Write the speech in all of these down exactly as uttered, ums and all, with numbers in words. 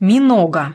Минога.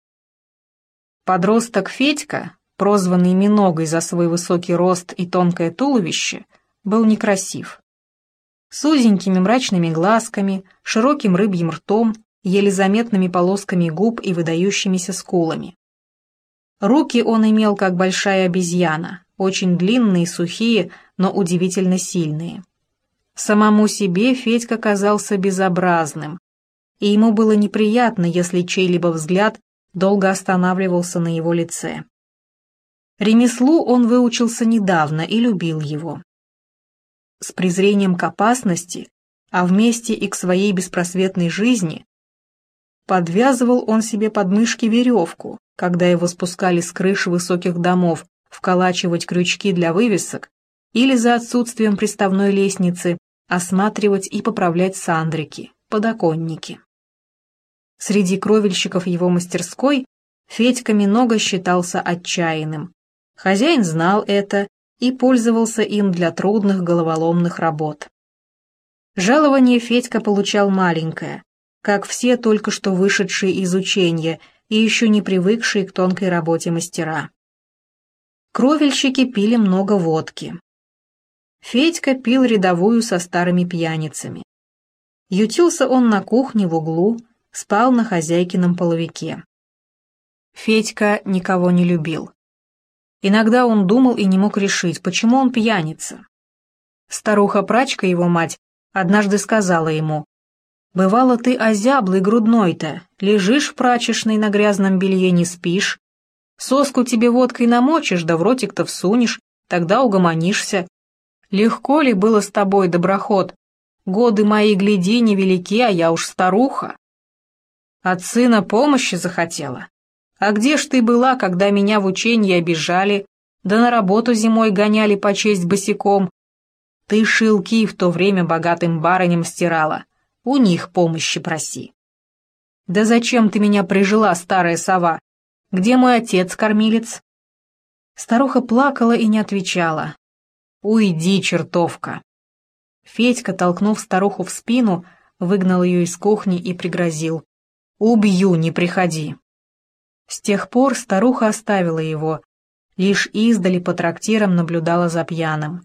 Подросток Федька, прозванный Миногой за свой высокий рост и тонкое туловище, был некрасив. С узенькими мрачными глазками, широким рыбьим ртом, еле заметными полосками губ и выдающимися скулами. Руки он имел, как большая обезьяна, очень длинные и сухие, но удивительно сильные. Самому себе Федька казался безобразным, и ему было неприятно, если чей-либо взгляд долго останавливался на его лице. Ремеслу он выучился недавно и любил его. С презрением к опасности, а вместе и к своей беспросветной жизни, подвязывал он себе под мышки веревку, когда его спускали с крыш высоких домов вколачивать крючки для вывесок или за отсутствием приставной лестницы осматривать и поправлять сандрики, подоконники. Среди кровельщиков его мастерской Федька Минога считался отчаянным. Хозяин знал это и пользовался им для трудных головоломных работ. Жалование Федька получал маленькое, как все только что вышедшие из учения и еще не привыкшие к тонкой работе мастера. Кровельщики пили много водки. Федька пил рядовую со старыми пьяницами. Ютился он на кухне в углу, спал на хозяйкином половике. Федька никого не любил. Иногда он думал и не мог решить, почему он пьяница. Старуха-прачка, его мать, однажды сказала ему: «Бывало, ты озяблый грудной-то, лежишь в прачечной на грязном белье, не спишь. Соску тебе водкой намочишь, да в ротик-то всунешь, тогда угомонишься. Легко ли было с тобой, доброход? Годы мои, гляди, невелики, а я уж старуха. От сына помощи захотела. А где ж ты была, когда меня в учении обижали, да на работу зимой гоняли почесть босиком? Ты шелки в то время богатым барыням стирала, у них помощи проси. Да зачем ты меня прижила, старая сова? Где мой отец-кормилец?» Старуха плакала и не отвечала. «Уйди, чертовка!» Федька, толкнув старуху в спину, выгнал ее из кухни и пригрозил: «Убью, не приходи!» С тех пор старуха оставила его, лишь издали по трактирам наблюдала за пьяным.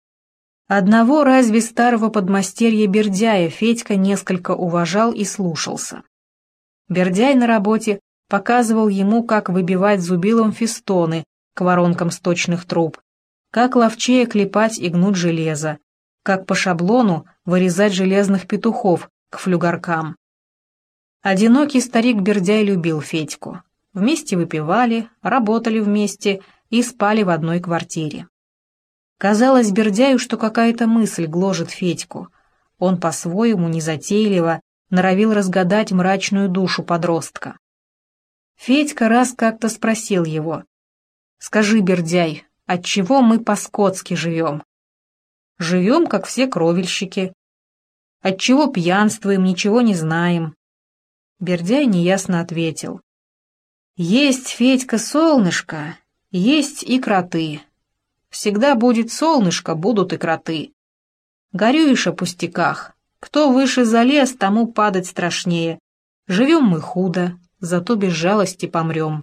Одного разве старого подмастерья Бердяя Федька несколько уважал и слушался. Бердяй на работе показывал ему, как выбивать зубилом фестоны к воронкам сточных труб, как ловчее клепать и гнуть железо, как по шаблону вырезать железных петухов к флюгаркам. Одинокий старик Бердяй любил Федьку. Вместе выпивали, работали вместе и спали в одной квартире. Казалось Бердяю, что какая-то мысль гложет Федьку. Он по-своему, незатейливо, норовил разгадать мрачную душу подростка. Федька раз как-то спросил его: «Скажи, Бердяй, отчего мы по-скотски живем? Живем, как все кровельщики. Отчего пьянствуем, ничего не знаем?» Бердяй неясно ответил: «Есть, Федька, солнышко, есть и кроты. Всегда будет солнышко, будут и кроты. Горюешь о пустяках. Кто выше залез, тому падать страшнее. Живем мы худо, зато без жалости помрем».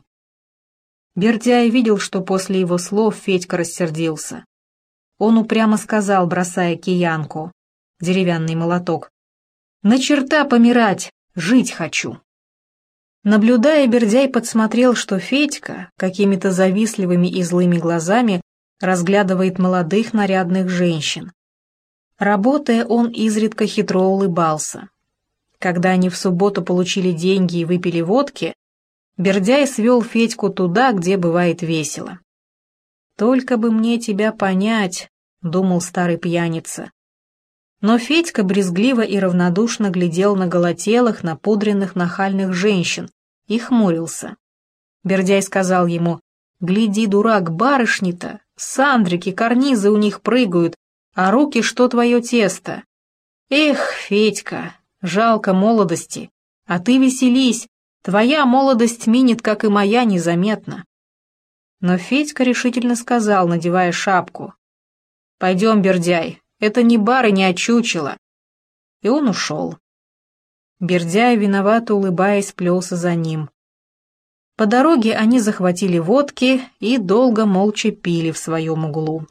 Бердяй видел, что после его слов Федька рассердился. Он упрямо сказал, бросая киянку, деревянный молоток: «На черта помирать, жить хочу». Наблюдая, Бердяй подсмотрел, что Федька какими-то завистливыми и злыми глазами разглядывает молодых нарядных женщин. Работая, он изредка хитро улыбался. Когда они в субботу получили деньги и выпили водки, Бердяй свел Федьку туда, где бывает весело. «Только бы мне тебя понять», — думал старый пьяница. Но Федька брезгливо и равнодушно глядел на голотелых, напудренных, нахальных женщин и хмурился. Бердяй сказал ему: «Гляди, дурак, барышни-то, сандрики, карнизы у них прыгают, а руки что твое тесто. Эх, Федька, жалко молодости, а ты веселись, твоя молодость минет, как и моя, незаметно». Но Федька решительно сказал, надевая шапку: «Пойдем, Бердяй, это не барыня, а чучело». И он ушел. Бердяй, виновато улыбаясь, плелся за ним. По дороге они захватили водки и долго молча пили в своем углу.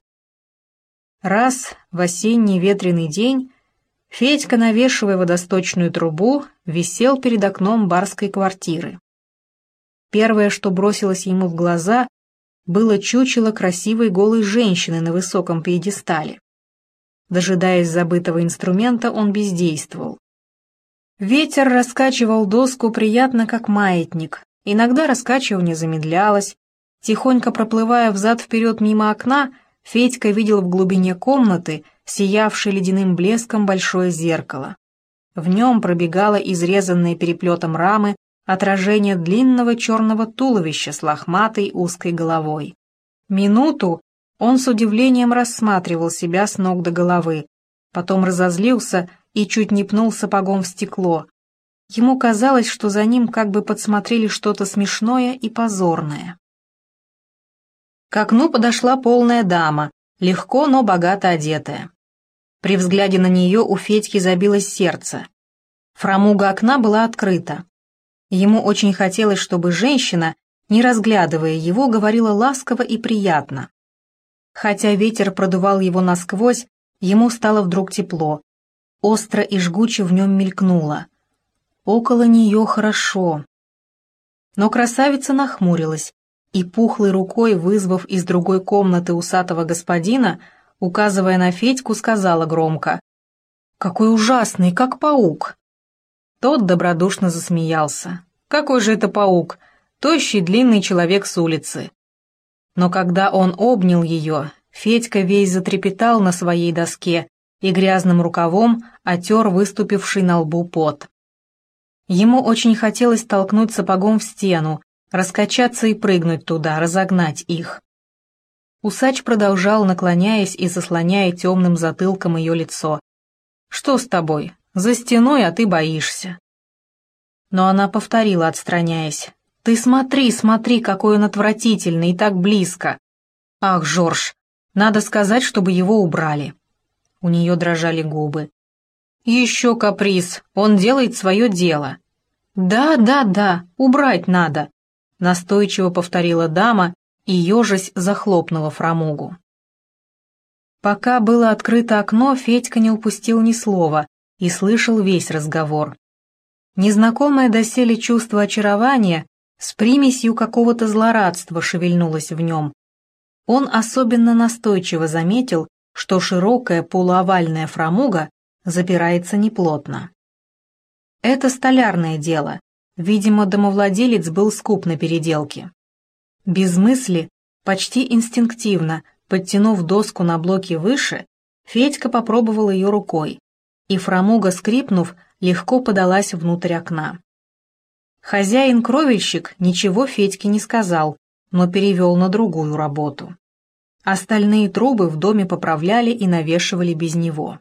Раз в осенний ветреный день Федька, навешивая водосточную трубу, висел перед окном барской квартиры. Первое, что бросилось ему в глаза, было чучело красивой голой женщины на высоком пьедестале. Дожидаясь забытого инструмента, он бездействовал. Ветер раскачивал доску приятно, как маятник. Иногда раскачивание замедлялось. Тихонько проплывая взад-вперед мимо окна, Федька видел в глубине комнаты сиявшее ледяным блеском большое зеркало. В нем пробегало изрезанное переплетом рамы отражение длинного черного туловища с лохматой узкой головой. Минуту он с удивлением рассматривал себя с ног до головы, потом разозлился и чуть не пнул сапогом в стекло. Ему казалось, что за ним как бы подсмотрели что-то смешное и позорное. К окну подошла полная дама, легко, но богато одетая. При взгляде на нее у Федьки забилось сердце. Фрамуга окна была открыта. Ему очень хотелось, чтобы женщина, не разглядывая его, говорила ласково и приятно. Хотя ветер продувал его насквозь, ему стало вдруг тепло. Остро и жгуче в нем мелькнуло. Около нее хорошо. Но красавица нахмурилась и, пухлой рукой вызвав из другой комнаты усатого господина, указывая на Федьку, сказала громко: «Какой ужасный, как паук!» Тот добродушно засмеялся. «Какой же это паук? Тощий длинный человек с улицы». Но когда он обнял ее, Федька весь затрепетал на своей доске и грязным рукавом отер выступивший на лбу пот. Ему очень хотелось толкнуть сапогом в стену, раскачаться и прыгнуть туда, разогнать их. Усач продолжал, наклоняясь и заслоняя темным затылком ее лицо. «Что с тобой? За стеной, а ты боишься». Но она повторила, отстраняясь: «Ты смотри, смотри, какой он отвратительный и так близко. Ах, Жорж, надо сказать, чтобы его убрали». У нее дрожали губы. «Еще каприз, он делает свое дело». «Да, да, да, убрать надо», — настойчиво повторила дама и, ежась, захлопнула фрамугу. Пока было открыто окно, Федька не упустил ни слова и слышал весь разговор. Незнакомое доселе чувство очарования с примесью какого-то злорадства шевельнулось в нем. Он особенно настойчиво заметил, что широкая полуовальная фрамуга запирается неплотно. Это столярное дело. Видимо, домовладелец был скуп на переделке. Без мысли, почти инстинктивно, подтянув доску на блоке выше, Федька попробовал ее рукой, и фрамуга, скрипнув, легко подалась внутрь окна. Хозяин-кровельщик ничего Федьке не сказал, но перевел на другую работу. Остальные трубы в доме поправляли и навешивали без него.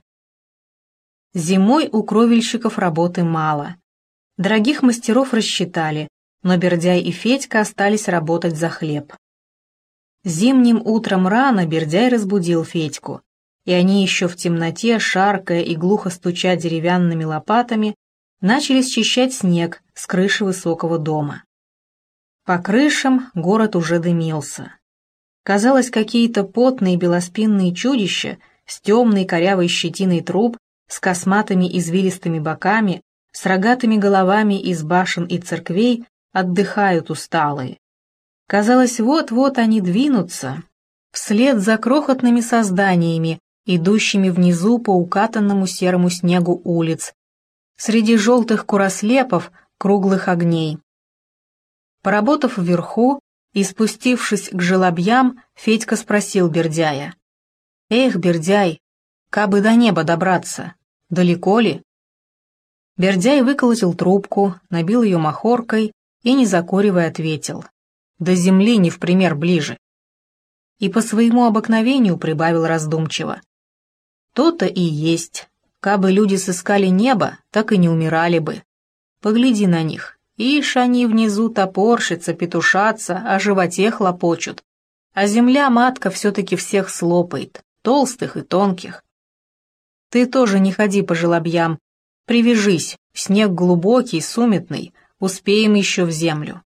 Зимой у кровельщиков работы мало. Дорогих мастеров рассчитали, но Бердяй и Федька остались работать за хлеб. Зимним утром рано Бердяй разбудил Федьку, и они еще в темноте, шаркая и глухо стуча деревянными лопатами, начали счищать снег с крыши высокого дома. По крышам город уже дымился. Казалось, какие-то потные белоспинные чудища с темной корявой щетиной труб, с косматыми извилистыми боками, с рогатыми головами из башен и церквей отдыхают усталые. Казалось, вот-вот они двинутся вслед за крохотными созданиями, идущими внизу по укатанному серому снегу улиц, среди желтых курослепов, круглых огней. Поработав вверху и спустившись к желобьям, Федька спросил Бердяя: «Эх, Бердяй, кабы до неба добраться, далеко ли?» Бердяй выколотил трубку, набил ее махоркой и, не закуривая, ответил: «До земли не в пример ближе». И по своему обыкновению прибавил раздумчиво: «То-то и есть. Кабы люди сыскали небо, так и не умирали бы. Погляди на них. Ишь, они внизу топорщатся, петушатся, о животе хлопочут. А земля-матка все-таки всех слопает, толстых и тонких. Ты тоже не ходи по желобьям, Привяжись, снег глубокий, суметный, успеем еще в землю».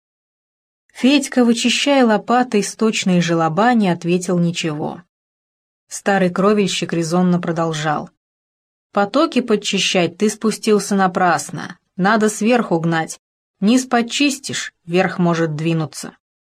Федька, вычищая лопатой сточные желоба, не ответил ничего. Старый кровельщик резонно продолжал. «Потоки подчищать ты спустился напрасно, надо сверху гнать, низ подчистишь, вверх может двинуться».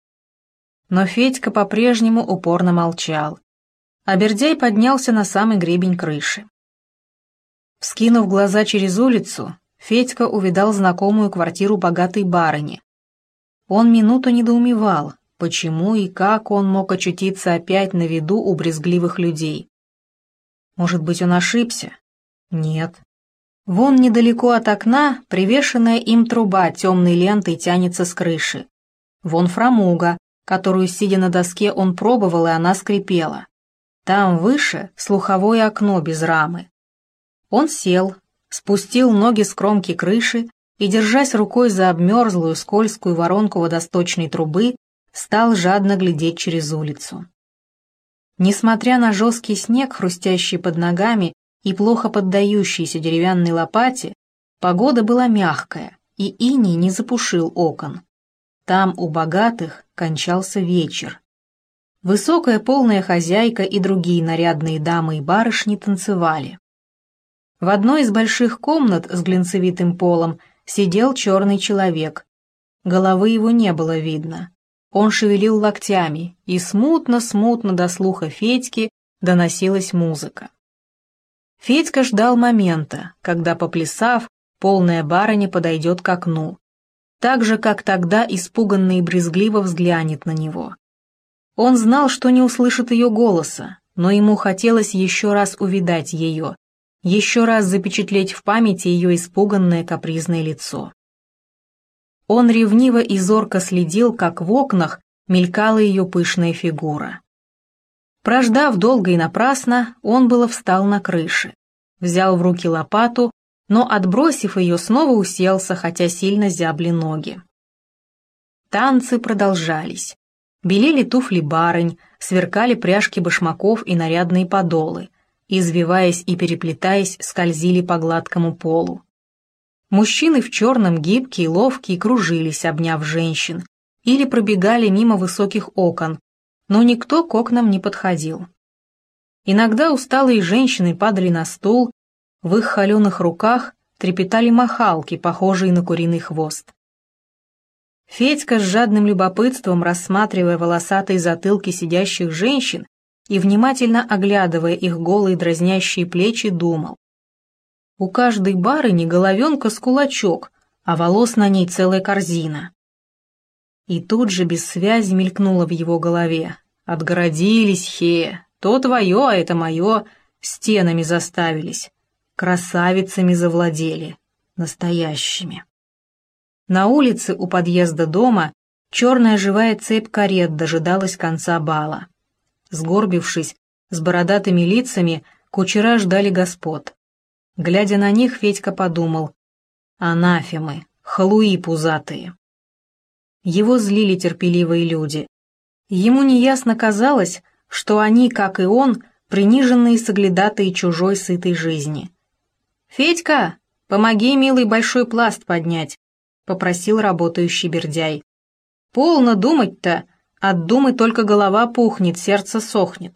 Но Федька по-прежнему упорно молчал, а Бердяй поднялся на самый гребень крыши. Вскинув глаза через улицу, Федька увидал знакомую квартиру богатой барыни. Он минуту недоумевал, почему и как он мог очутиться опять на виду у брезгливых людей. Может быть, он ошибся? Нет. Вон недалеко от окна привешенная им труба темной лентой тянется с крыши. Вон фрамуга, которую, сидя на доске, он пробовал, и она скрипела. Там выше слуховое окно без рамы. Он сел, спустил ноги с кромки крыши и, держась рукой за обмерзлую скользкую воронку водосточной трубы, стал жадно глядеть через улицу. Несмотря на жесткий снег, хрустящий под ногами и плохо поддающийся деревянной лопате, погода была мягкая, и иней не запушил окон. Там у богатых кончался вечер. Высокая полная хозяйка и другие нарядные дамы и барышни танцевали. В одной из больших комнат с глинцевитым полом сидел черный человек. Головы его не было видно. Он шевелил локтями, и смутно-смутно до слуха Федьки доносилась музыка. Федька ждал момента, когда, поплясав, полная барыня подойдет к окну. Так же, как тогда, испуганно и брезгливо взглянет на него. Он знал, что не услышит ее голоса, но ему хотелось еще раз увидать ее, еще раз запечатлеть в памяти ее испуганное капризное лицо. Он ревниво и зорко следил, как в окнах мелькала ее пышная фигура. Прождав долго и напрасно, он было встал на крыше, взял в руки лопату, но, отбросив ее, снова уселся, хотя сильно зябли ноги. Танцы продолжались. Белели туфли барынь, сверкали пряжки башмаков и нарядные подолы, извиваясь и переплетаясь, скользили по гладкому полу. Мужчины в черном, гибкие, ловкие, кружились, обняв женщин, или пробегали мимо высоких окон, но никто к окнам не подходил. Иногда усталые женщины падали на стул, в их холеных руках трепетали махалки, похожие на куриный хвост. Федька с жадным любопытством, рассматривая волосатые затылки сидящих женщин и внимательно оглядывая их голые дразнящие плечи, думал. У каждой барыни головенка с кулачок, а волос на ней целая корзина. И тут же без связи мелькнуло в его голове. Отгородились, хе, то твое, а это мое, стенами заставились, красавицами завладели, настоящими. На улице у подъезда дома черная живая цепь карет дожидалась конца бала. Сгорбившись, с бородатыми лицами, кучера ждали господ. Глядя на них, Федька подумал: анафемы, халуи пузатые. Его злили терпеливые люди. Ему неясно казалось, что они, как и он, приниженные соглядатые чужой сытой жизни. «Федька, помоги, милый, большой пласт поднять», — попросил работающий Бердяй. «Полно думать-то, от думы только голова пухнет, сердце сохнет».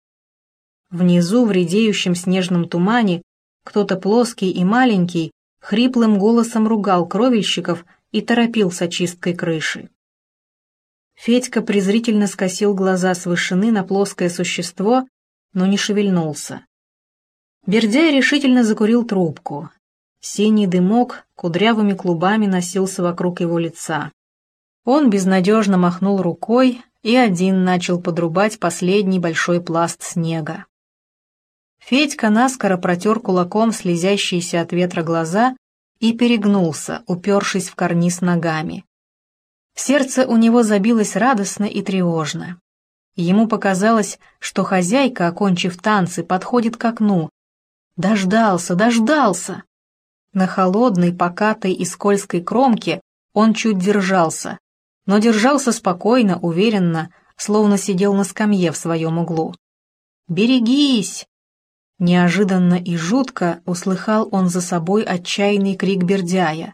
Внизу, в редеющем снежном тумане, кто-то плоский и маленький хриплым голосом ругал кровельщиков и торопил с очисткой крыши. Федька презрительно скосил глаза с вышины на плоское существо, но не шевельнулся. Бердяй решительно закурил трубку. Синий дымок кудрявыми клубами носился вокруг его лица. Он безнадежно махнул рукой и один начал подрубать последний большой пласт снега. Федька наскоро протер кулаком слезящиеся от ветра глаза и перегнулся, упершись в карниз ногами. Сердце у него забилось радостно и тревожно. Ему показалось, что хозяйка, окончив танцы, подходит к окну. Дождался, дождался! На холодной, покатой и скользкой кромке он чуть держался, но держался спокойно, уверенно, словно сидел на скамье в своем углу. «Берегись!» Неожиданно и жутко услыхал он за собой отчаянный крик Бердяя.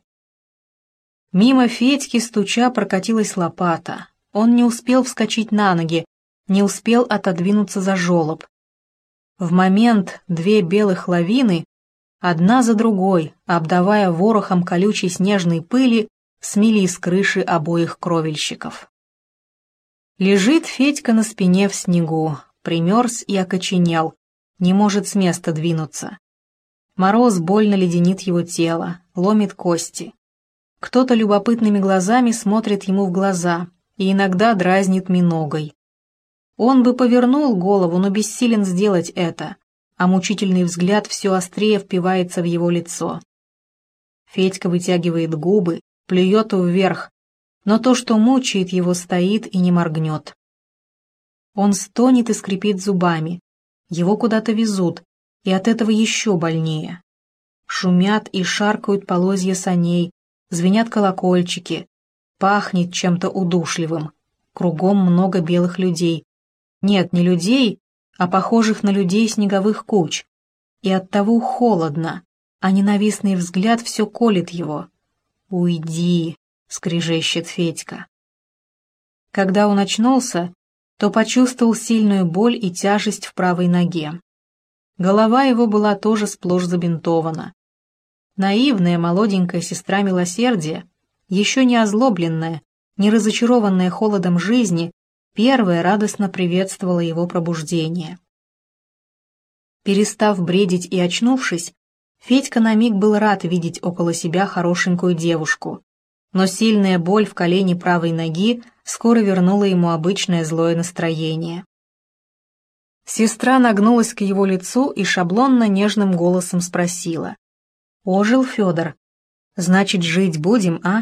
Мимо Федьки стуча прокатилась лопата. Он не успел вскочить на ноги, не успел отодвинуться за жолоб. В момент две белых лавины, одна за другой, обдавая ворохом колючей снежной пыли, смели с крыши обоих кровельщиков. Лежит Федька на спине в снегу, примерз и окоченел, не может с места двинуться. Мороз больно леденит его тело, ломит кости. Кто-то любопытными глазами смотрит ему в глаза и иногда дразнит миногой. Он бы повернул голову, но бессилен сделать это, а мучительный взгляд все острее впивается в его лицо. Федька вытягивает губы, плюет вверх, но то, что мучает его, стоит и не моргнет. Он стонет и скрипит зубами, его куда-то везут, и от этого еще больнее. Шумят и шаркают полозья саней, звенят колокольчики, пахнет чем-то удушливым, кругом много белых людей. Нет, не людей, а похожих на людей снеговых куч. И оттого холодно, а ненавистный взгляд все колет его. «Уйди!» — скрежещет Федька. Когда он очнулся, то почувствовал сильную боль и тяжесть в правой ноге. Голова его была тоже сплошь забинтована. Наивная молоденькая сестра милосердия, еще не озлобленная, не разочарованная холодом жизни, первая радостно приветствовала его пробуждение. Перестав бредить и очнувшись, Федька на миг был рад видеть около себя хорошенькую девушку, но сильная боль в колене правой ноги скоро вернула ему обычное злое настроение. Сестра нагнулась к его лицу и шаблонно нежным голосом спросила: «Ожил Федор? Значит, жить будем, а?»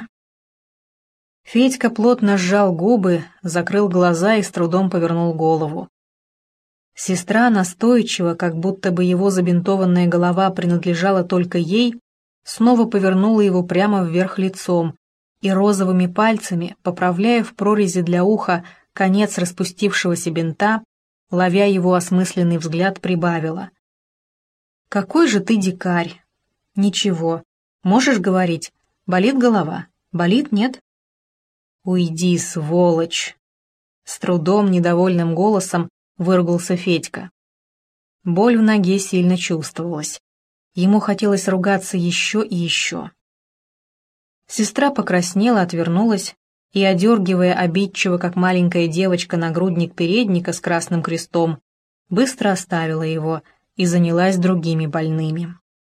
Федька плотно сжал губы, закрыл глаза и с трудом повернул голову. Сестра настойчиво, как будто бы его забинтованная голова принадлежала только ей, снова повернула его прямо вверх лицом и розовыми пальцами, поправляя в прорези для уха конец распустившегося бинта, ловя его осмысленный взгляд, прибавила: «Какой же ты дикарь! Ничего, можешь говорить, болит голова, болит, нет?» «Уйди, сволочь!» С трудом, недовольным голосом выругался Федька. Боль в ноге сильно чувствовалась. Ему хотелось ругаться еще и еще. Сестра покраснела, отвернулась и, одергивая обидчиво, как маленькая девочка, нагрудник передника с красным крестом, быстро оставила его и занялась другими больными.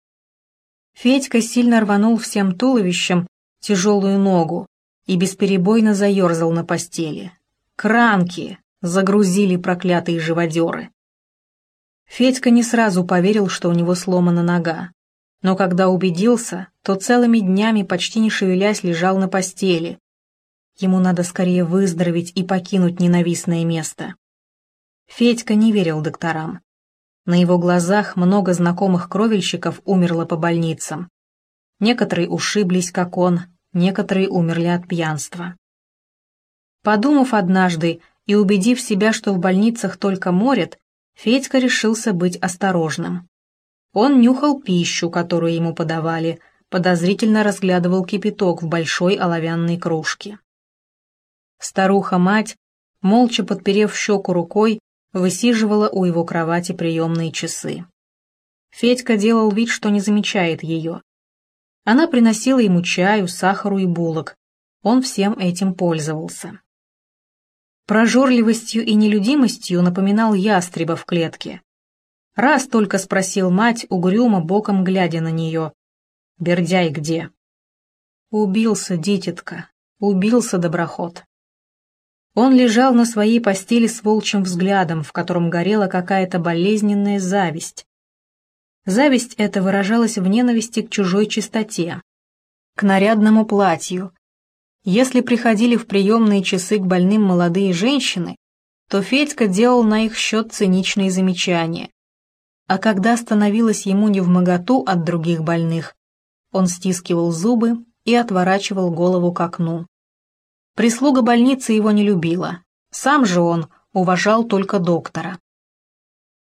Федька сильно рванул всем туловищем тяжелую ногу и бесперебойно заерзал на постели. «Кранки!» — загрузили проклятые живодеры. Федька не сразу поверил, что у него сломана нога, но когда убедился, то целыми днями, почти не шевелясь, лежал на постели. Ему надо скорее выздороветь и покинуть ненавистное место. Федька не верил докторам. На его глазах много знакомых кровельщиков умерло по больницам. Некоторые ушиблись, как он, некоторые умерли от пьянства. Подумав однажды и убедив себя, что в больницах только морят, Федька решился быть осторожным. Он нюхал пищу, которую ему подавали, подозрительно разглядывал кипяток в большой оловянной кружке. Старуха-мать, молча подперев щеку рукой, высиживала у его кровати приемные часы. Федька делал вид, что не замечает ее. Она приносила ему чаю, сахару и булок. Он всем этим пользовался. Прожорливостью и нелюдимостью напоминал ястреба в клетке. Раз только спросил мать, угрюмо боком глядя на нее: «Бердяй где?» «Убился, дитятка, убился доброход». Он лежал на своей постели с волчьим взглядом, в котором горела какая-то болезненная зависть. Зависть эта выражалась в ненависти к чужой чистоте, к нарядному платью. Если приходили в приемные часы к больным молодые женщины, то Федька делал на их счет циничные замечания. А когда становилось ему невмоготу от других больных, он стискивал зубы и отворачивал голову к окну. Прислуга больницы его не любила, сам же он уважал только доктора.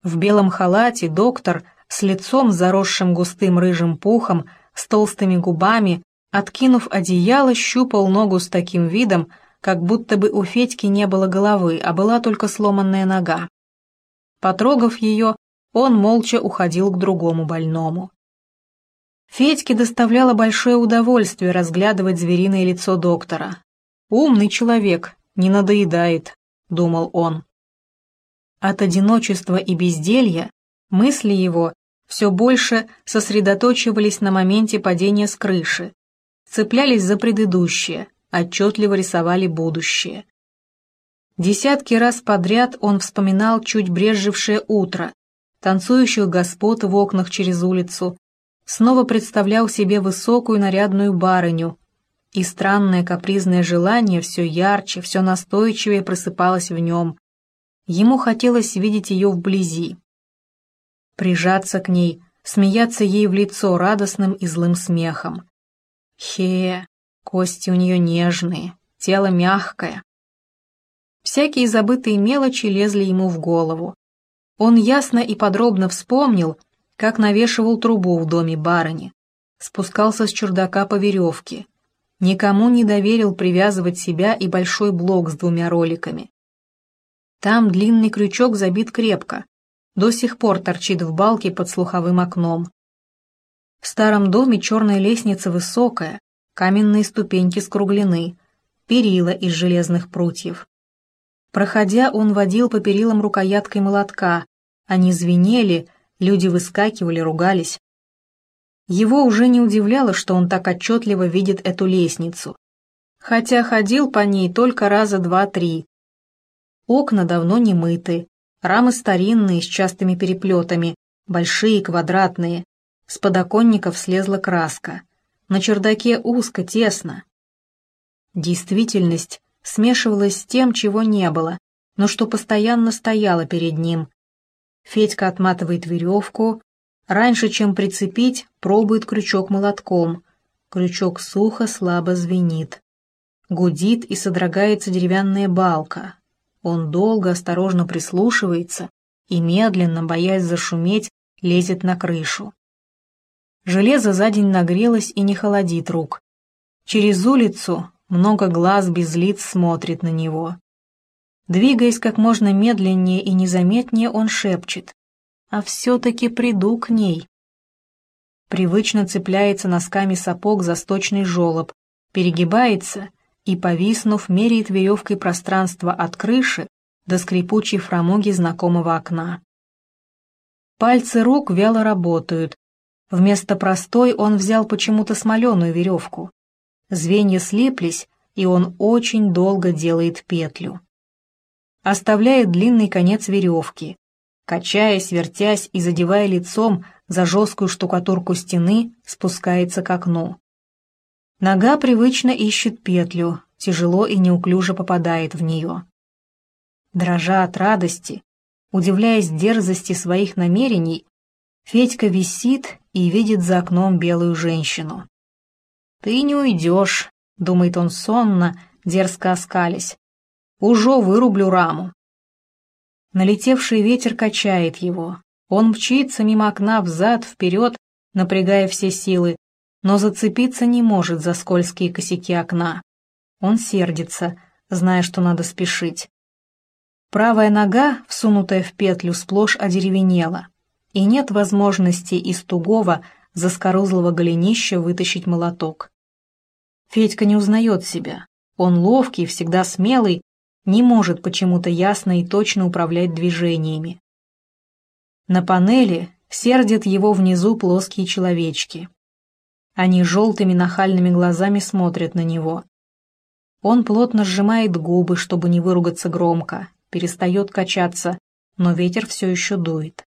В белом халате доктор с лицом, заросшим густым рыжим пухом, с толстыми губами, откинув одеяло, щупал ногу с таким видом, как будто бы у Федьки не было головы, а была только сломанная нога. Потрогав ее, он молча уходил к другому больному. Федьке доставляло большое удовольствие разглядывать звериное лицо доктора. «Умный человек, не надоедает», — думал он. От одиночества и безделья мысли его все больше сосредоточивались на моменте падения с крыши, цеплялись за предыдущее, отчетливо рисовали будущее. Десятки раз подряд он вспоминал чуть брезжившее утро, танцующих господ в окнах через улицу, снова представлял себе высокую нарядную барыню, и странное капризное желание все ярче, все настойчивее просыпалось в нем. Ему хотелось видеть ее вблизи, прижаться к ней, смеяться ей в лицо радостным и злым смехом. Хе, кости у нее нежные, тело мягкое. Всякие забытые мелочи лезли ему в голову. Он ясно и подробно вспомнил, как навешивал трубу в доме барыни, спускался с чердака по веревке, никому не доверил привязывать себя и большой блок с двумя роликами. Там длинный крючок забит крепко, до сих пор торчит в балке под слуховым окном. В старом доме черная лестница высокая, каменные ступеньки скруглены, перила из железных прутьев. Проходя, он водил по перилам рукояткой молотка, они звенели, люди выскакивали, ругались. Его уже не удивляло, что он так отчетливо видит эту лестницу, хотя ходил по ней только раза два-три. Окна давно не мыты, рамы старинные с частыми переплетами, большие, квадратные, с подоконников слезла краска, на чердаке узко, тесно. Действительность смешивалась с тем, чего не было, но что постоянно стояло перед ним. Федька отматывает веревку, раньше, чем прицепить, пробует крючок молотком. Крючок сухо, слабо звенит. Гудит и содрогается деревянная балка. Он долго, осторожно прислушивается и медленно, боясь зашуметь, лезет на крышу. Железо за день нагрелось и не холодит рук. Через улицу много глаз без лиц смотрит на него. Двигаясь как можно медленнее и незаметнее, он шепчет: «А все-таки приду к ней». Привычно цепляется носками сапог за сточный желоб, перегибается и, повиснув, меряет веревкой пространство от крыши до скрипучей фрамуги знакомого окна. Пальцы рук вяло работают. Вместо простой он взял почему-то смоленую веревку. Звенья слиплись, и он очень долго делает петлю. Оставляет длинный конец веревки. Качаясь, вертясь и задевая лицом за жесткую штукатурку стены, спускается к окну. Нога привычно ищет петлю, тяжело и неуклюже попадает в нее. Дрожа от радости, удивляясь дерзости своих намерений, Федька висит и видит за окном белую женщину. «Ты не уйдешь», — думает он сонно, дерзко оскалясь. «Ужо вырублю раму». Налетевший ветер качает его. Он мчится мимо окна взад-вперед, напрягая все силы, но зацепиться не может за скользкие косяки окна. Он сердится, зная, что надо спешить. Правая нога, всунутая в петлю, сплошь одеревенела, и нет возможности из тугого, заскорузлого голенища вытащить молоток. Федька не узнает себя. Он ловкий, всегда смелый, не может почему-то ясно и точно управлять движениями. На панели сердят его внизу плоские человечки. Они желтыми нахальными глазами смотрят на него. Он плотно сжимает губы, чтобы не выругаться громко, перестает качаться, но ветер все еще дует.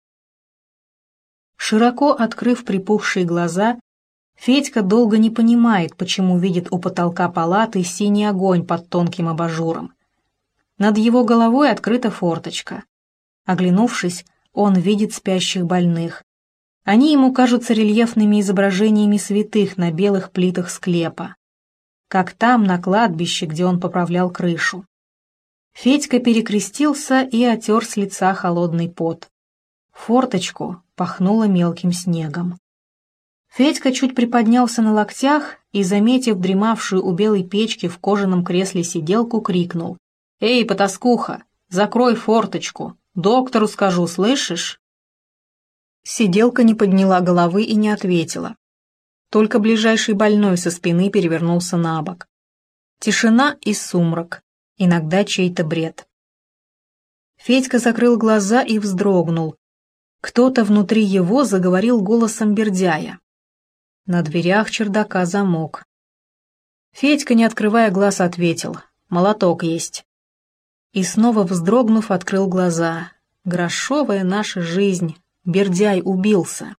Широко открыв припухшие глаза, Федька долго не понимает, почему видит у потолка палаты синий огонь под тонким абажуром. Над его головой открыта форточка. Оглянувшись, он видит спящих больных. Они ему кажутся рельефными изображениями святых на белых плитах склепа, как там, на кладбище, где он поправлял крышу. Федька перекрестился и отер с лица холодный пот. форточку пахнуло мелким снегом. Федька чуть приподнялся на локтях и, заметив дремавшую у белой печки в кожаном кресле сиделку, крикнул: «Эй, потаскуха, закрой форточку! Доктору скажу, слышишь?» Сиделка не подняла головы и не ответила. Только ближайший больной со спины перевернулся на бок. Тишина и сумрак, иногда чей-то бред. Федька закрыл глаза и вздрогнул. Кто-то внутри его заговорил голосом Бердяя. На дверях чердака замок. Федька, не открывая глаз, ответил: «Молоток есть». И снова, вздрогнув, открыл глаза. Грошовая наша жизнь. Бердяй убился.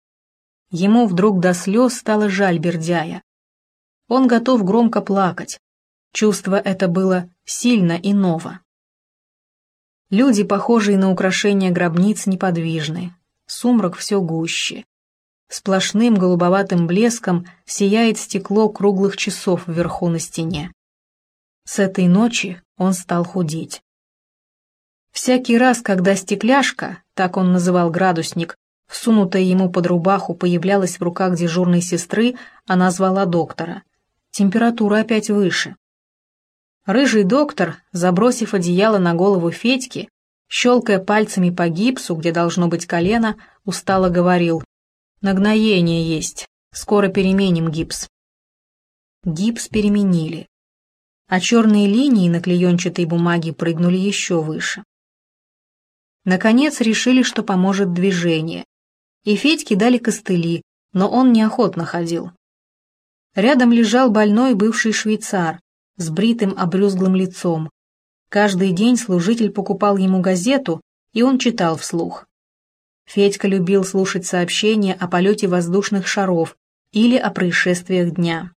Ему вдруг до слез стало жаль Бердяя. Он готов громко плакать. Чувство это было сильно и ново. Люди, похожие на украшения гробниц, неподвижны. Сумрак все гуще. Сплошным голубоватым блеском сияет стекло круглых часов вверху на стене. С этой ночи он стал худеть. Всякий раз, когда стекляшка, так он называл градусник, всунутая ему под рубаху, появлялась в руках дежурной сестры, она звала доктора. Температура опять выше. Рыжий доктор, забросив одеяло на голову Федьки, щелкая пальцами по гипсу, где должно быть колено, устало говорил: «Нагноение есть, скоро переменим гипс». Гипс переменили, а черные линии на клеенчатой бумаге прыгнули еще выше. Наконец решили, что поможет движение, и Федьке дали костыли, но он неохотно ходил. Рядом лежал больной бывший швейцар с бритым обрюзглым лицом. Каждый день служитель покупал ему газету, и он читал вслух. Федька любил слушать сообщения о полете воздушных шаров или о происшествиях дня.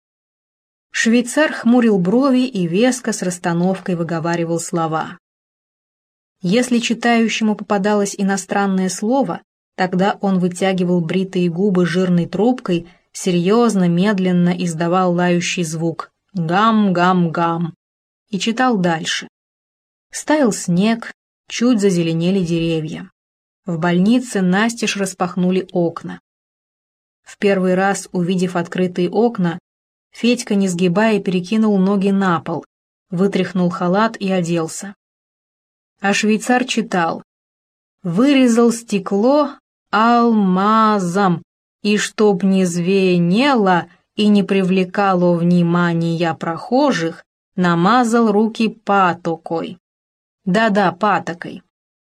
Швейцар хмурил брови и веско с расстановкой выговаривал слова. Если читающему попадалось иностранное слово, тогда он вытягивал бритые губы жирной трубкой, серьезно, медленно издавал лающий звук «гам-гам-гам» и читал дальше. Стаял снег, чуть зазеленели деревья. В больнице настежь распахнули окна. В первый раз, увидев открытые окна, Федька, не сгибая, перекинул ноги на пол, вытряхнул халат и оделся. А швейцар читал: «Вырезал стекло алмазом, и чтоб не звенело и не привлекало внимания прохожих, намазал руки патокой». Да-да, патокой.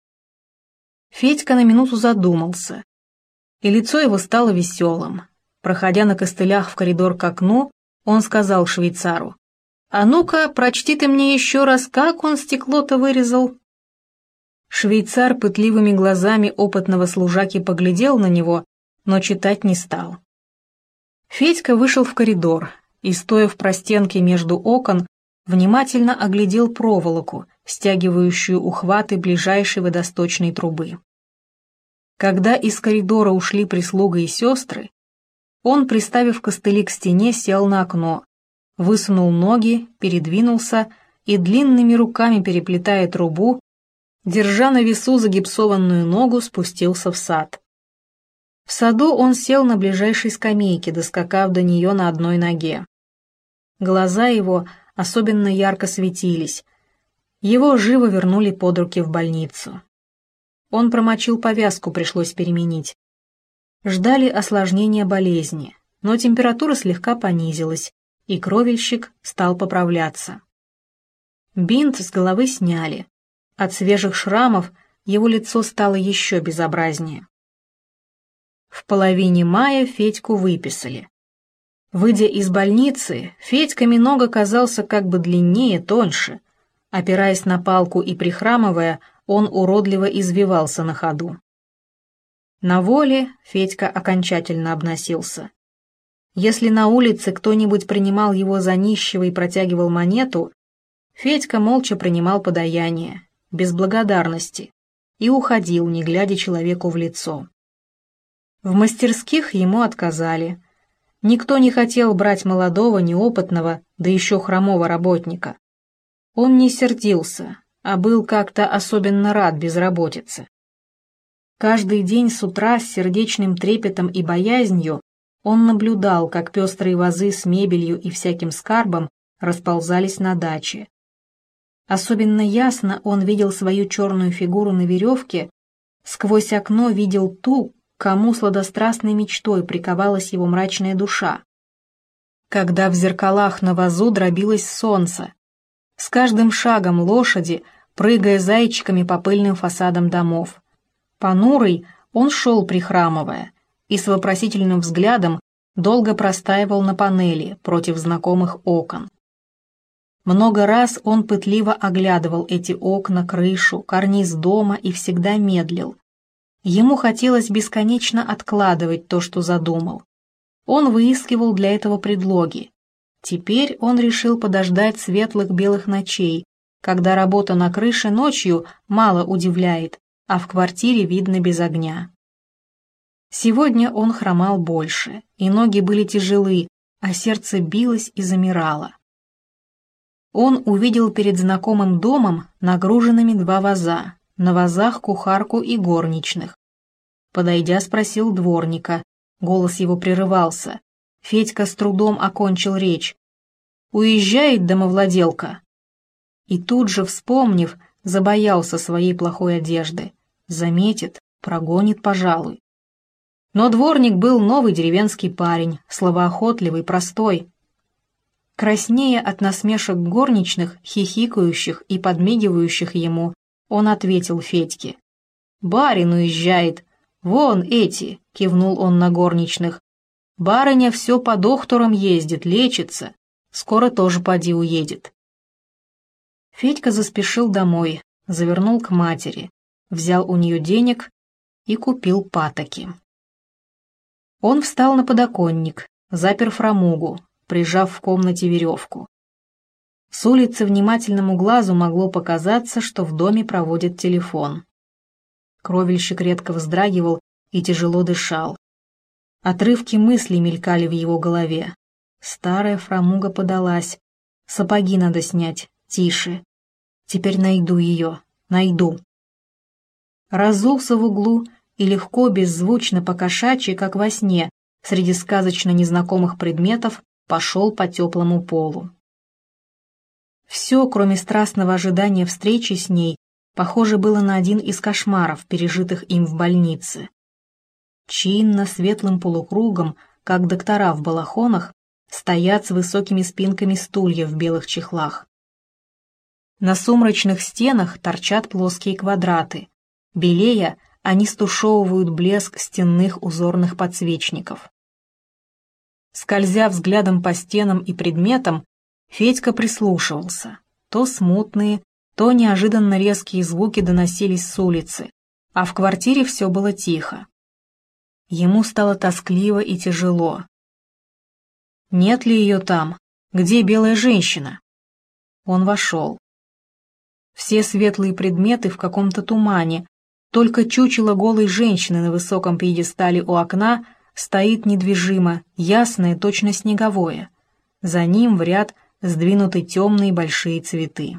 Федька на минуту задумался, и лицо его стало веселым. Проходя на костылях в коридор к окну, он сказал швейцару: «А ну-ка, прочти ты мне еще раз, как он стекло-то вырезал». Швейцар пытливыми глазами опытного служаки поглядел на него, но читать не стал. Федька вышел в коридор и, стоя в простенке между окон, внимательно оглядел проволоку, стягивающую ухваты ближайшей водосточной трубы. Когда из коридора ушли прислуга и сестры, он, приставив костыли к стене, сел на окно, высунул ноги, передвинулся и, длинными руками переплетая трубу, держа на весу загипсованную ногу, спустился в сад. В саду он сел на ближайшей скамейке, доскакав до нее на одной ноге. Глаза его особенно ярко светились. Его живо вернули под руки в больницу. Он промочил повязку, пришлось переменить. Ждали осложнения болезни, но температура слегка понизилась, и кровельщик стал поправляться. Бинт с головы сняли. От свежих шрамов его лицо стало еще безобразнее. В половине мая Федьку выписали. Выйдя из больницы, Федька Минога казался как бы длиннее, тоньше. Опираясь на палку и прихрамывая, он уродливо извивался на ходу. На воле Федька окончательно обносился. Если на улице кто-нибудь принимал его за нищего и протягивал монету, Федька молча принимал подаяние, без благодарности, и уходил, не глядя человеку в лицо. В мастерских ему отказали. Никто не хотел брать молодого, неопытного, да еще хромого работника. Он не сердился, а был как-то особенно рад безработице. Каждый день с утра с сердечным трепетом и боязнью он наблюдал, как пестрые вазы с мебелью и всяким скарбом расползались на даче. Особенно ясно он видел свою черную фигуру на веревке, сквозь окно видел ту, кому сладострастной мечтой приковалась его мрачная душа. Когда в зеркалах на вазу дробилось солнце, с каждым шагом лошади, прыгая зайчиками по пыльным фасадам домов. Понурый он шел, прихрамывая, и с вопросительным взглядом долго простаивал на панели против знакомых окон. Много раз он пытливо оглядывал эти окна, крышу, карниз дома и всегда медлил. Ему хотелось бесконечно откладывать то, что задумал. Он выискивал для этого предлоги. Теперь он решил подождать светлых белых ночей, когда работа на крыше ночью мало удивляет, а в квартире видно без огня. Сегодня он хромал больше, и ноги были тяжелы, а сердце билось и замирало. Он увидел перед знакомым домом нагруженными два ваза, на вазах кухарку и горничных. Подойдя, спросил дворника, голос его прерывался. Федька с трудом окончил речь. «Уезжает домовладелка?» И тут же, вспомнив, забоялся своей плохой одежды. Заметит, прогонит, пожалуй. Но дворник был новый деревенский парень, словоохотливый, простой. Краснея от насмешек горничных, хихикающих и подмигивающих ему, он ответил Федьке. «Барин уезжает. Вон эти», — кивнул он на горничных. «Барыня все по докторам ездит, лечится. Скоро тоже поди уедет». Федька заспешил домой, завернул к матери, взял у нее денег и купил патоки. Он встал на подоконник, запер фрамугу, прижав в комнате веревку. С улицы внимательному глазу могло показаться, что в доме проводят телефон. Кровельщик редко вздрагивал и тяжело дышал. Отрывки мыслей мелькали в его голове. Старая фрамуга подалась. Сапоги надо снять. Тише. Теперь найду ее. Найду. Разулся в углу и легко, беззвучно, покошачьи, как во сне, среди сказочно незнакомых предметов, пошел по теплому полу. Все, кроме страстного ожидания встречи с ней, похоже было на один из кошмаров, пережитых им в больнице. Чинно, светлым полукругом, как доктора в балахонах, стоят с высокими спинками стулья в белых чехлах. На сумрачных стенах торчат плоские квадраты. Белея, они стушевывают блеск стенных узорных подсвечников. Скользя взглядом по стенам и предметам, Федька прислушивался. То смутные, то неожиданно резкие звуки доносились с улицы, а в квартире все было тихо. Ему стало тоскливо и тяжело. Нет ли ее там? Где белая женщина? Он вошел. Все светлые предметы в каком-то тумане, только чучело голой женщины на высоком пьедестале у окна стоит недвижимо, ясное, точно снеговое. За ним в ряд сдвинуты темные большие цветы.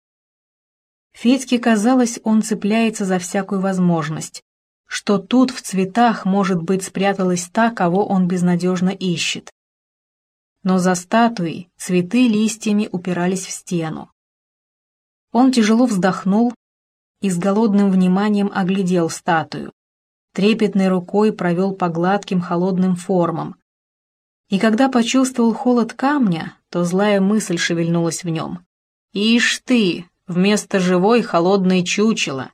Федьке казалось, он цепляется за всякую возможность, что тут в цветах, может быть, спряталась та, кого он безнадежно ищет. Но за статуей цветы листьями упирались в стену. Он тяжело вздохнул и с голодным вниманием оглядел статую, трепетной рукой провел по гладким холодным формам. И когда почувствовал холод камня, то злая мысль шевельнулась в нем. «Ишь ты, вместо живой холодной чучела!»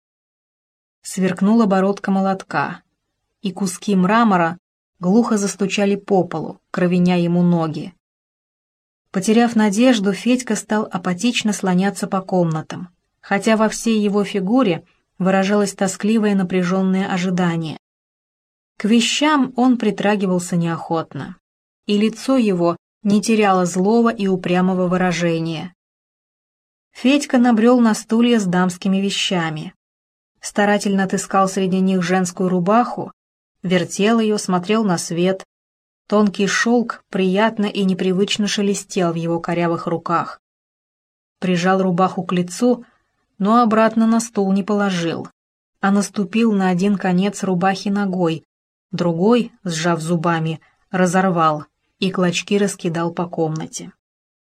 Сверкнула бородка молотка, и куски мрамора глухо застучали по полу, кровеня ему ноги. Потеряв надежду, Федька стал апатично слоняться по комнатам, хотя во всей его фигуре выражалось тоскливое напряженное ожидание. К вещам он притрагивался неохотно, и лицо его не теряло злого и упрямого выражения. Федька набрел на стулья с дамскими вещами, старательно отыскал среди них женскую рубаху, вертел ее, смотрел на свет. Тонкий шелк приятно и непривычно шелестел в его корявых руках. Прижал рубаху к лицу, но обратно на стул не положил. а наступил на один конец рубахи ногой, другой, сжав зубами, разорвал и клочки раскидал по комнате.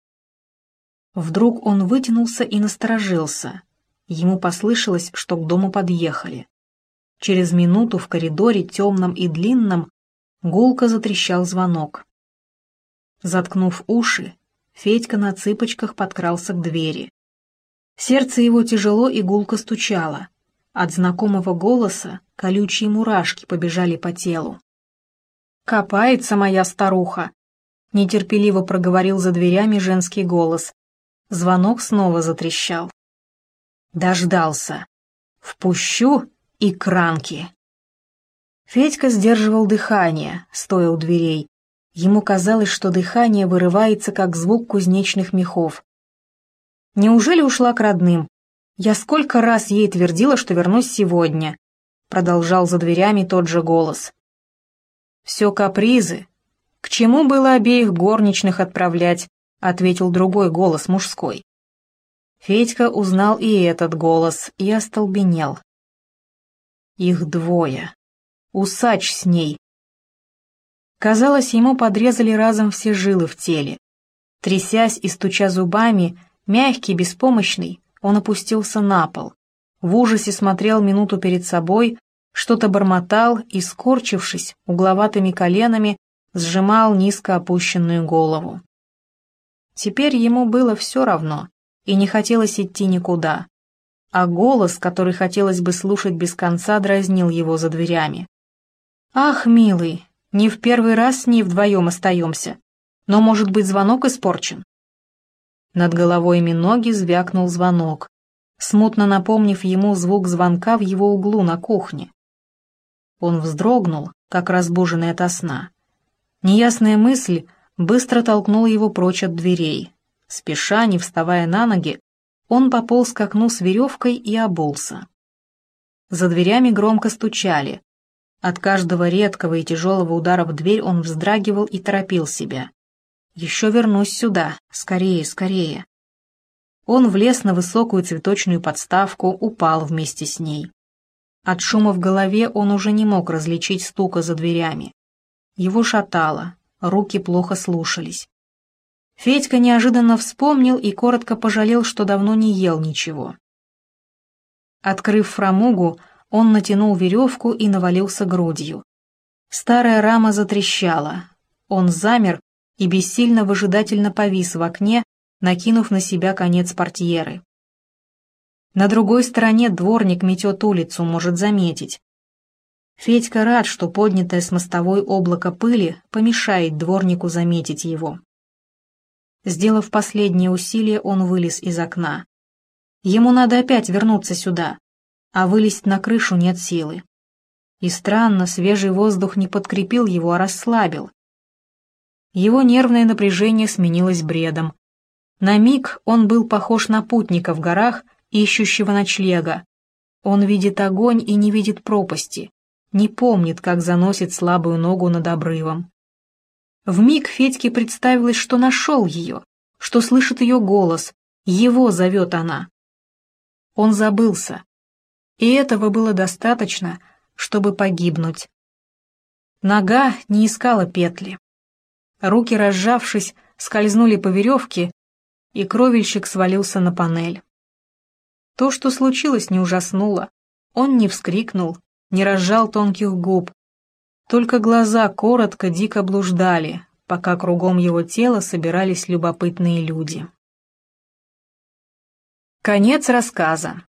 Вдруг он вытянулся и насторожился. Ему послышалось, что к дому подъехали. Через минуту в коридоре, темном и длинном, гулко затрещал звонок. Заткнув уши, Федька на цыпочках подкрался к двери. Сердце его тяжело и гулко стучало. От знакомого голоса колючие мурашки побежали по телу. «Копается моя старуха!» — нетерпеливо проговорил за дверями женский голос. Звонок снова затрещал. Дождался. Впущу и кранки. Федька сдерживал дыхание, стоя у дверей. Ему казалось, что дыхание вырывается, как звук кузнечных мехов. «Неужели ушла к родным? Я сколько раз ей твердила, что вернусь сегодня», — продолжал за дверями тот же голос. «Все капризы. К чему было обеих горничных отправлять?» — ответил другой голос, мужской. Федька узнал и этот голос и остолбенел. Их двое. Усач с ней. Казалось, ему подрезали разом все жилы в теле. Трясясь и стуча зубами, мягкий, беспомощный, он опустился на пол. В ужасе смотрел минуту перед собой, что-то бормотал и, скорчившись угловатыми коленами, сжимал низко опущенную голову. Теперь ему было все равно, и не хотелось идти никуда. А голос, который хотелось бы слушать без конца, дразнил его за дверями. «Ах, милый, не в первый раз с ней вдвоем остаемся, но, может быть, звонок испорчен?» Над головой Миноги звякнул звонок, смутно напомнив ему звук звонка в его углу на кухне. Он вздрогнул, как разбуженный ото сна. Неясная мысль быстро толкнула его прочь от дверей. Спеша, не вставая на ноги, он пополз к окну с веревкой и обулся. За дверями громко стучали. От каждого редкого и тяжелого удара в дверь он вздрагивал и торопил себя. «Еще вернусь сюда, скорее, скорее». Он влез на высокую цветочную подставку, упал вместе с ней. От шума в голове он уже не мог различить стука за дверями. Его шатало, руки плохо слушались. Федька неожиданно вспомнил и коротко пожалел, что давно не ел ничего. Открыв фрамугу, он натянул веревку и навалился грудью. Старая рама затрещала. Он замер и бессильно выжидательно повис в окне, накинув на себя конец портьеры. На другой стороне дворник метет улицу, может заметить. Федька рад, что поднятое с мостовой облако пыли помешает дворнику заметить его. Сделав последнее усилие, он вылез из окна. Ему надо опять вернуться сюда, а вылезть на крышу нет силы. И странно, свежий воздух не подкрепил его, а расслабил. Его нервное напряжение сменилось бредом. На миг он был похож на путника в горах, ищущего ночлега. Он видит огонь и не видит пропасти, не помнит, как заносит слабую ногу над обрывом. Вмиг Федьке представилось, что нашел ее, что слышит ее голос, его зовет она. Он забылся, и этого было достаточно, чтобы погибнуть. Нога не искала петли. Руки, разжавшись, скользнули по веревке, и кровельщик свалился на панель. То, что случилось, не ужаснуло. Он не вскрикнул, не разжал тонких губ. Только глаза коротко, дико блуждали, пока кругом его тела собирались любопытные люди. Конец рассказа.